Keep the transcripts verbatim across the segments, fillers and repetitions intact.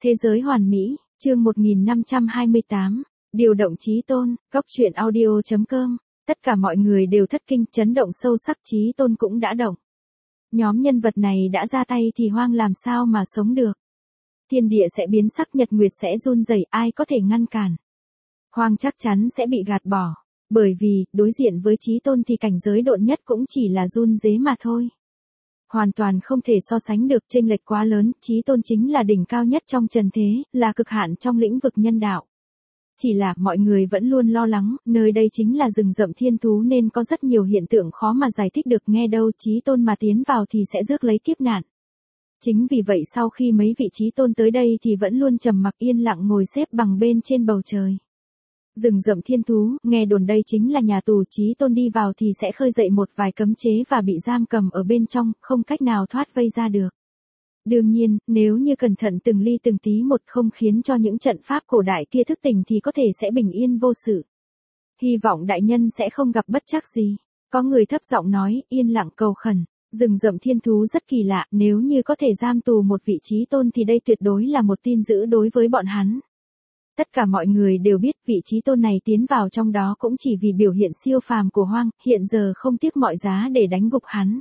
Thế giới hoàn mỹ, chương một nghìn năm trăm hai mươi tám, điều động chí tôn, góc truyện audio chấm com, tất cả mọi người đều thất kinh, chấn động sâu sắc, chí tôn cũng đã động. Nhóm nhân vật này đã ra tay thì Hoang làm sao mà sống được. Thiên địa sẽ biến sắc, nhật nguyệt sẽ run rẩy, ai có thể ngăn cản. Hoang chắc chắn sẽ bị gạt bỏ, bởi vì, đối diện với chí tôn thì cảnh giới độn nhất cũng chỉ là run rế mà thôi. Hoàn toàn không thể so sánh được, chênh lệch quá lớn, chí tôn chính là đỉnh cao nhất trong trần thế, là cực hạn trong lĩnh vực nhân đạo. Chỉ là mọi người vẫn luôn lo lắng, nơi đây chính là rừng rậm thiên thú nên có rất nhiều hiện tượng khó mà giải thích được, nghe đâu chí tôn mà tiến vào thì sẽ rước lấy kiếp nạn. Chính vì vậy sau khi mấy vị chí tôn tới đây thì vẫn luôn trầm mặc yên lặng ngồi xếp bằng bên trên bầu trời. Rừng rậm thiên thú, nghe đồn đây chính là nhà tù, chí tôn đi vào thì sẽ khơi dậy một vài cấm chế và bị giam cầm ở bên trong, không cách nào thoát vây ra được. Đương nhiên, nếu như cẩn thận từng ly từng tí một không khiến cho những trận pháp cổ đại kia thức tỉnh thì có thể sẽ bình yên vô sự. Hy vọng đại nhân sẽ không gặp bất trắc gì. Có người thấp giọng nói, yên lặng cầu khẩn. Rừng rậm thiên thú rất kỳ lạ, nếu như có thể giam tù một vị chí tôn thì đây tuyệt đối là một tin dữ đối với bọn hắn. Tất cả mọi người đều biết vị chí tôn này tiến vào trong đó cũng chỉ vì biểu hiện siêu phàm của Hoang, hiện giờ không tiếc mọi giá để đánh gục hắn.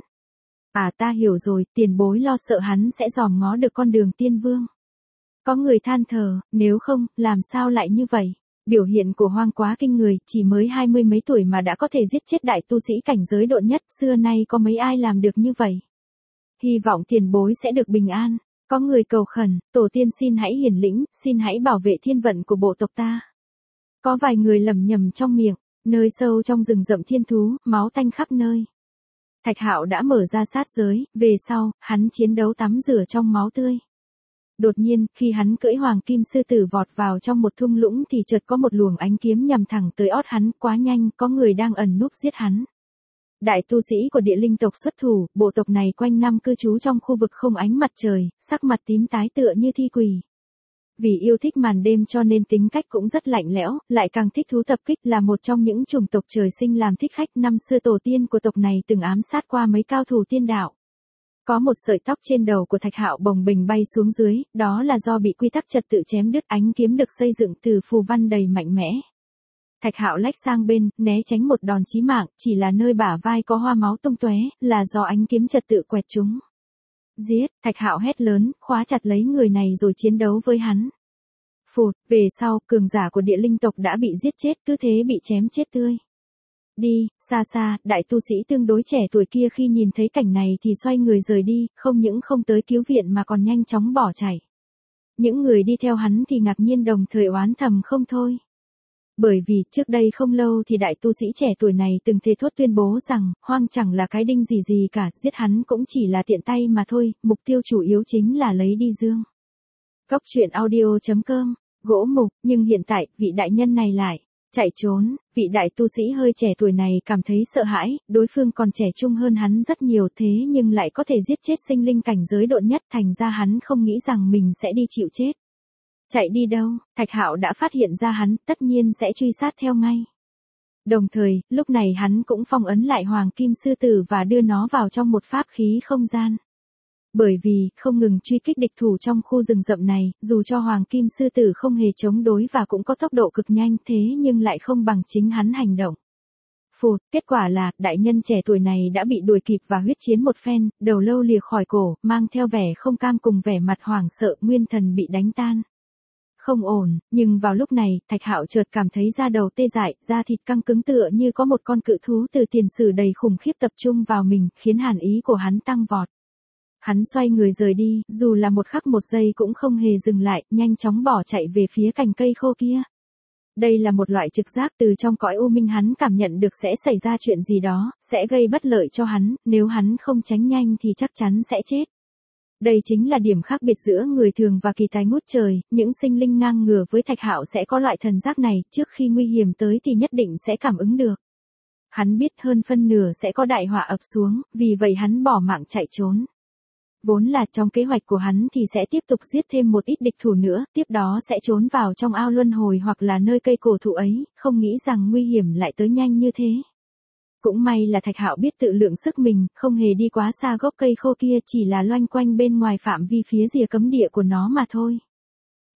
À ta hiểu rồi, tiền bối lo sợ hắn sẽ dòm ngó được con đường tiên vương. Có người than thở, nếu không, làm sao lại như vậy? Biểu hiện của Hoang quá kinh người, chỉ mới hai mươi mấy tuổi mà đã có thể giết chết đại tu sĩ cảnh giới độn nhất, xưa nay có mấy ai làm được như vậy. Hy vọng tiền bối sẽ được bình an. Có người cầu khẩn, tổ tiên xin hãy hiển lĩnh, xin hãy bảo vệ thiên vận của bộ tộc ta. Có vài người lẩm nhẩm trong miệng, nơi sâu trong rừng rậm thiên thú, máu tanh khắp nơi. Thạch Hạo đã mở ra sát giới, về sau, hắn chiến đấu tắm rửa trong máu tươi. Đột nhiên, khi hắn cưỡi hoàng kim sư tử vọt vào trong một thung lũng thì chợt có một luồng ánh kiếm nhằm thẳng tới ót hắn, quá nhanh, có người đang ẩn núp giết hắn. Đại tu sĩ của địa linh tộc xuất thủ, bộ tộc này quanh năm cư trú trong khu vực không ánh mặt trời, sắc mặt tím tái tựa như thi quỷ. Vì yêu thích màn đêm cho nên tính cách cũng rất lạnh lẽo, lại càng thích thú tập kích, là một trong những chủng tộc trời sinh làm thích khách. Năm xưa tổ tiên của tộc này từng ám sát qua mấy cao thủ tiên đạo. Có một sợi tóc trên đầu của Thạch Hạo bồng bềnh bay xuống dưới, đó là do bị quy tắc trật tự chém đứt, ánh kiếm được xây dựng từ phù văn đầy mạnh mẽ. Thạch Hạo lách sang bên, né tránh một đòn chí mạng, chỉ là nơi bả vai có hoa máu tung tóe, là do ánh kiếm trật tự quẹt trúng. Giết, Thạch Hạo hét lớn, khóa chặt lấy người này rồi chiến đấu với hắn. Phụt, về sau, cường giả của địa linh tộc đã bị giết chết, cứ thế bị chém chết tươi. Đi, xa xa, đại tu sĩ tương đối trẻ tuổi kia khi nhìn thấy cảnh này thì xoay người rời đi, không những không tới cứu viện mà còn nhanh chóng bỏ chạy. Những người đi theo hắn thì ngạc nhiên đồng thời oán thầm không thôi. Bởi vì, trước đây không lâu thì đại tu sĩ trẻ tuổi này từng thề thốt tuyên bố rằng, Hoang chẳng là cái đinh gì gì cả, giết hắn cũng chỉ là tiện tay mà thôi, mục tiêu chủ yếu chính là lấy đi dương. Góc truyện audio chấm com, gỗ mục, nhưng hiện tại, vị đại nhân này lại chạy trốn. Vị đại tu sĩ hơi trẻ tuổi này cảm thấy sợ hãi, đối phương còn trẻ trung hơn hắn rất nhiều, thế nhưng lại có thể giết chết sinh linh cảnh giới độn nhất, thành ra hắn không nghĩ rằng mình sẽ đi chịu chết. Chạy đi đâu? Thạch Hạo đã phát hiện ra hắn, tất nhiên sẽ truy sát theo ngay. Đồng thời, lúc này hắn cũng phong ấn lại hoàng kim sư tử và đưa nó vào trong một pháp khí không gian. Bởi vì, không ngừng truy kích địch thủ trong khu rừng rậm này, dù cho hoàng kim sư tử không hề chống đối và cũng có tốc độ cực nhanh, thế nhưng lại không bằng chính hắn hành động. Phụt, kết quả là, đại nhân trẻ tuổi này đã bị đuổi kịp và huyết chiến một phen, đầu lâu lìa khỏi cổ, mang theo vẻ không cam cùng vẻ mặt hoảng sợ, nguyên thần bị đánh tan. Không ổn, nhưng vào lúc này, Thạch Hạo chợt cảm thấy da đầu tê dại, da thịt căng cứng tựa như có một con cự thú từ tiền sử đầy khủng khiếp tập trung vào mình, khiến hàn ý của hắn tăng vọt. Hắn xoay người rời đi, dù là một khắc một giây cũng không hề dừng lại, nhanh chóng bỏ chạy về phía cành cây khô kia. Đây là một loại trực giác từ trong cõi u minh, hắn cảm nhận được sẽ xảy ra chuyện gì đó, sẽ gây bất lợi cho hắn, nếu hắn không tránh nhanh thì chắc chắn sẽ chết. Đây chính là điểm khác biệt giữa người thường và kỳ tài ngút trời, những sinh linh ngang ngửa với Thạch Hạo sẽ có loại thần giác này, trước khi nguy hiểm tới thì nhất định sẽ cảm ứng được. Hắn biết hơn phân nửa sẽ có đại họa ập xuống, vì vậy hắn bỏ mạng chạy trốn. Vốn là trong kế hoạch của hắn thì sẽ tiếp tục giết thêm một ít địch thủ nữa, tiếp đó sẽ trốn vào trong ao luân hồi hoặc là nơi cây cổ thụ ấy, không nghĩ rằng nguy hiểm lại tới nhanh như thế. Cũng may là Thạch Hạo biết tự lượng sức mình, không hề đi quá xa gốc cây khô kia, chỉ là loanh quanh bên ngoài phạm vi phía rìa cấm địa của nó mà thôi.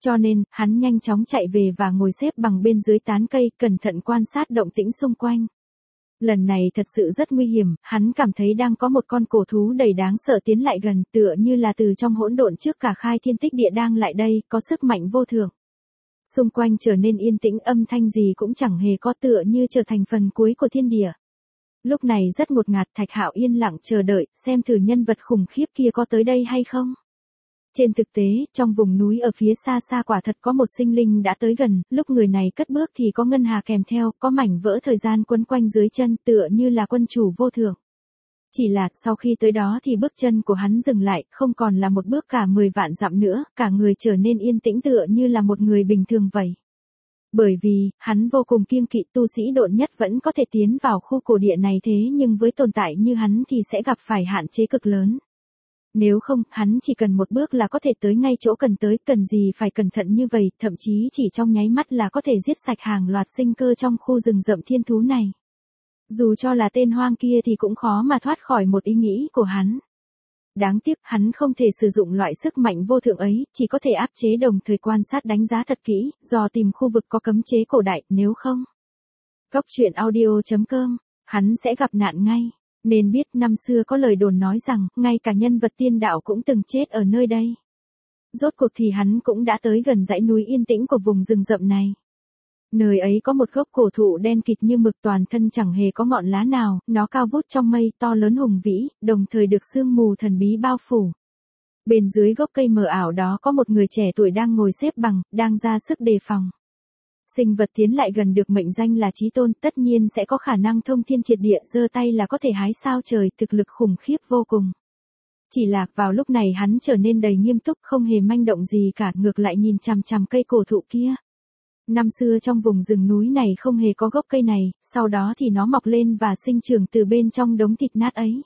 Cho nên, hắn nhanh chóng chạy về và ngồi xếp bằng bên dưới tán cây, cẩn thận quan sát động tĩnh xung quanh. Lần này thật sự rất nguy hiểm, hắn cảm thấy đang có một con cổ thú đầy đáng sợ tiến lại gần, tựa như là từ trong hỗn độn trước cả khai thiên tích địa đang lại đây, có sức mạnh vô thượng. Xung quanh trở nên yên tĩnh, âm thanh gì cũng chẳng hề có, tựa như trở thành phần cuối của thiên địa. Lúc này rất ngột ngạt, Thạch Hạo yên lặng chờ đợi, xem thử nhân vật khủng khiếp kia có tới đây hay không. Trên thực tế, trong vùng núi ở phía xa xa quả thật có một sinh linh đã tới gần, lúc người này cất bước thì có ngân hà kèm theo, có mảnh vỡ thời gian quấn quanh dưới chân, tựa như là quân chủ vô thượng. Chỉ là, sau khi tới đó thì bước chân của hắn dừng lại, không còn là một bước cả mười vạn dặm nữa, cả người trở nên yên tĩnh tựa như là một người bình thường vậy. Bởi vì, hắn vô cùng kiêng kỵ, tu sĩ độn nhất vẫn có thể tiến vào khu cổ địa này, thế nhưng với tồn tại như hắn thì sẽ gặp phải hạn chế cực lớn. Nếu không, hắn chỉ cần một bước là có thể tới ngay chỗ cần tới, cần gì phải cẩn thận như vậy, thậm chí chỉ trong nháy mắt là có thể giết sạch hàng loạt sinh cơ trong khu rừng rậm thiên thú này. Dù cho là tên hoang kia thì cũng khó mà thoát khỏi một ý nghĩ của hắn. Đáng tiếc, hắn không thể sử dụng loại sức mạnh vô thượng ấy, chỉ có thể áp chế đồng thời quan sát đánh giá thật kỹ, dò tìm khu vực có cấm chế cổ đại, nếu không. Góc truyện audio chấm com, hắn sẽ gặp nạn ngay. Nên biết năm xưa có lời đồn nói rằng, ngay cả nhân vật tiên đạo cũng từng chết ở nơi đây. Rốt cuộc thì hắn cũng đã tới gần dãy núi yên tĩnh của vùng rừng rậm này. Nơi ấy có một gốc cổ thụ đen kịt như mực, toàn thân chẳng hề có ngọn lá nào, nó cao vút trong mây, to lớn hùng vĩ, đồng thời được sương mù thần bí bao phủ. Bên dưới gốc cây mờ ảo đó có một người trẻ tuổi đang ngồi xếp bằng, đang ra sức đề phòng. Sinh vật tiến lại gần được mệnh danh là chí tôn, tất nhiên sẽ có khả năng thông thiên triệt địa, giơ tay là có thể hái sao trời, thực lực khủng khiếp vô cùng. Chỉ là, vào lúc này hắn trở nên đầy nghiêm túc, không hề manh động gì cả, ngược lại nhìn chằm chằm cây cổ thụ kia. Năm xưa trong vùng rừng núi này không hề có gốc cây này, sau đó thì nó mọc lên và sinh trưởng từ bên trong đống thịt nát ấy.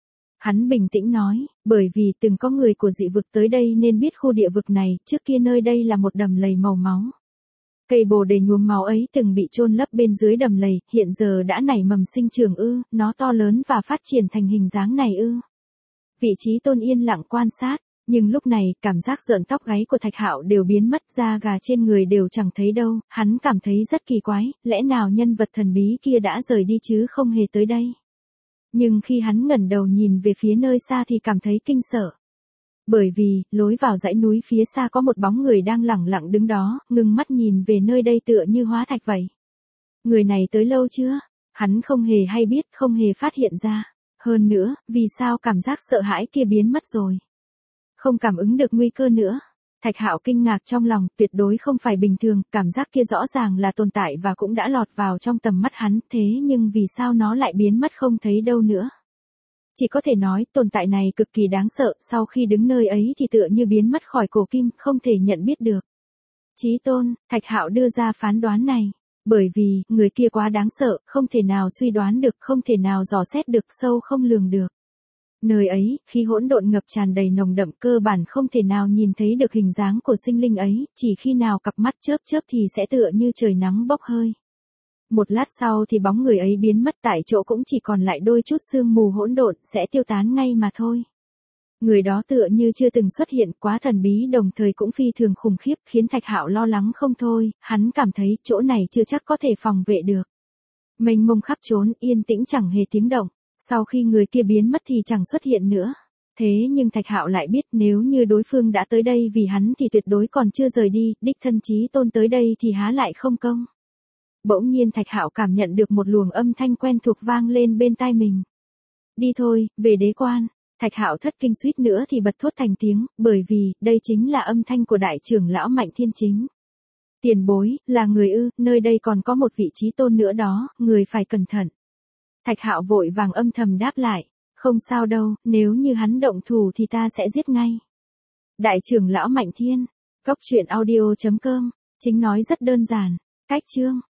Hắn bình tĩnh nói, bởi vì từng có người của dị vực tới đây nên biết khu địa vực này, trước kia nơi đây là một đầm lầy màu máu. Cây bồ đề nhuốm máu ấy từng bị chôn lấp bên dưới đầm lầy, hiện giờ đã nảy mầm sinh trưởng ư, nó to lớn và phát triển thành hình dáng này ư. Vị trí tôn yên lặng quan sát, nhưng lúc này, cảm giác rợn tóc gáy của Thạch Hạo đều biến mất, da gà trên người đều chẳng thấy đâu, hắn cảm thấy rất kỳ quái, lẽ nào nhân vật thần bí kia đã rời đi chứ không hề tới đây. Nhưng khi hắn ngẩng đầu nhìn về phía nơi xa thì cảm thấy kinh sợ. Bởi vì, lối vào dãy núi phía xa có một bóng người đang lẳng lặng đứng đó, ngưng mắt nhìn về nơi đây tựa như hóa thạch vậy. Người này tới lâu chưa? Hắn không hề hay biết, không hề phát hiện ra. Hơn nữa, vì sao cảm giác sợ hãi kia biến mất rồi? Không cảm ứng được nguy cơ nữa. Thạch Hạo kinh ngạc trong lòng, tuyệt đối không phải bình thường, cảm giác kia rõ ràng là tồn tại và cũng đã lọt vào trong tầm mắt hắn, thế nhưng vì sao nó lại biến mất không thấy đâu nữa? Chỉ có thể nói, tồn tại này cực kỳ đáng sợ, sau khi đứng nơi ấy thì tựa như biến mất khỏi cổ kim, không thể nhận biết được. Chí tôn, Thạch Hạo đưa ra phán đoán này. Bởi vì, người kia quá đáng sợ, không thể nào suy đoán được, không thể nào dò xét được, sâu không lường được. Nơi ấy, khi hỗn độn ngập tràn đầy nồng đậm, cơ bản không thể nào nhìn thấy được hình dáng của sinh linh ấy, chỉ khi nào cặp mắt chớp chớp thì sẽ tựa như trời nắng bốc hơi. Một lát sau thì bóng người ấy biến mất, tại chỗ cũng chỉ còn lại đôi chút sương mù hỗn độn, sẽ tiêu tán ngay mà thôi. Người đó tựa như chưa từng xuất hiện, quá thần bí, đồng thời cũng phi thường khủng khiếp, khiến Thạch Hạo lo lắng không thôi, hắn cảm thấy chỗ này chưa chắc có thể phòng vệ được. Mênh mông khắp trốn, yên tĩnh chẳng hề tiếng động, sau khi người kia biến mất thì chẳng xuất hiện nữa. Thế nhưng Thạch Hạo lại biết, nếu như đối phương đã tới đây vì hắn thì tuyệt đối còn chưa rời đi, đích thân chí tôn tới đây thì há lại không công. Bỗng nhiên Thạch Hạo cảm nhận được một luồng âm thanh quen thuộc vang lên bên tai mình. Đi thôi, về đế quan. Thạch Hạo thất kinh suýt nữa thì bật thốt thành tiếng, bởi vì, đây chính là âm thanh của đại trưởng lão Mạnh Thiên Chính. Tiền bối, là người ư, nơi đây còn có một vị trí tôn nữa đó, người phải cẩn thận. Thạch Hạo vội vàng âm thầm đáp lại, không sao đâu, nếu như hắn động thủ thì ta sẽ giết ngay. Đại trưởng lão Mạnh Thiên, góc truyện audio chấm com, chính nói rất đơn giản, cách chương.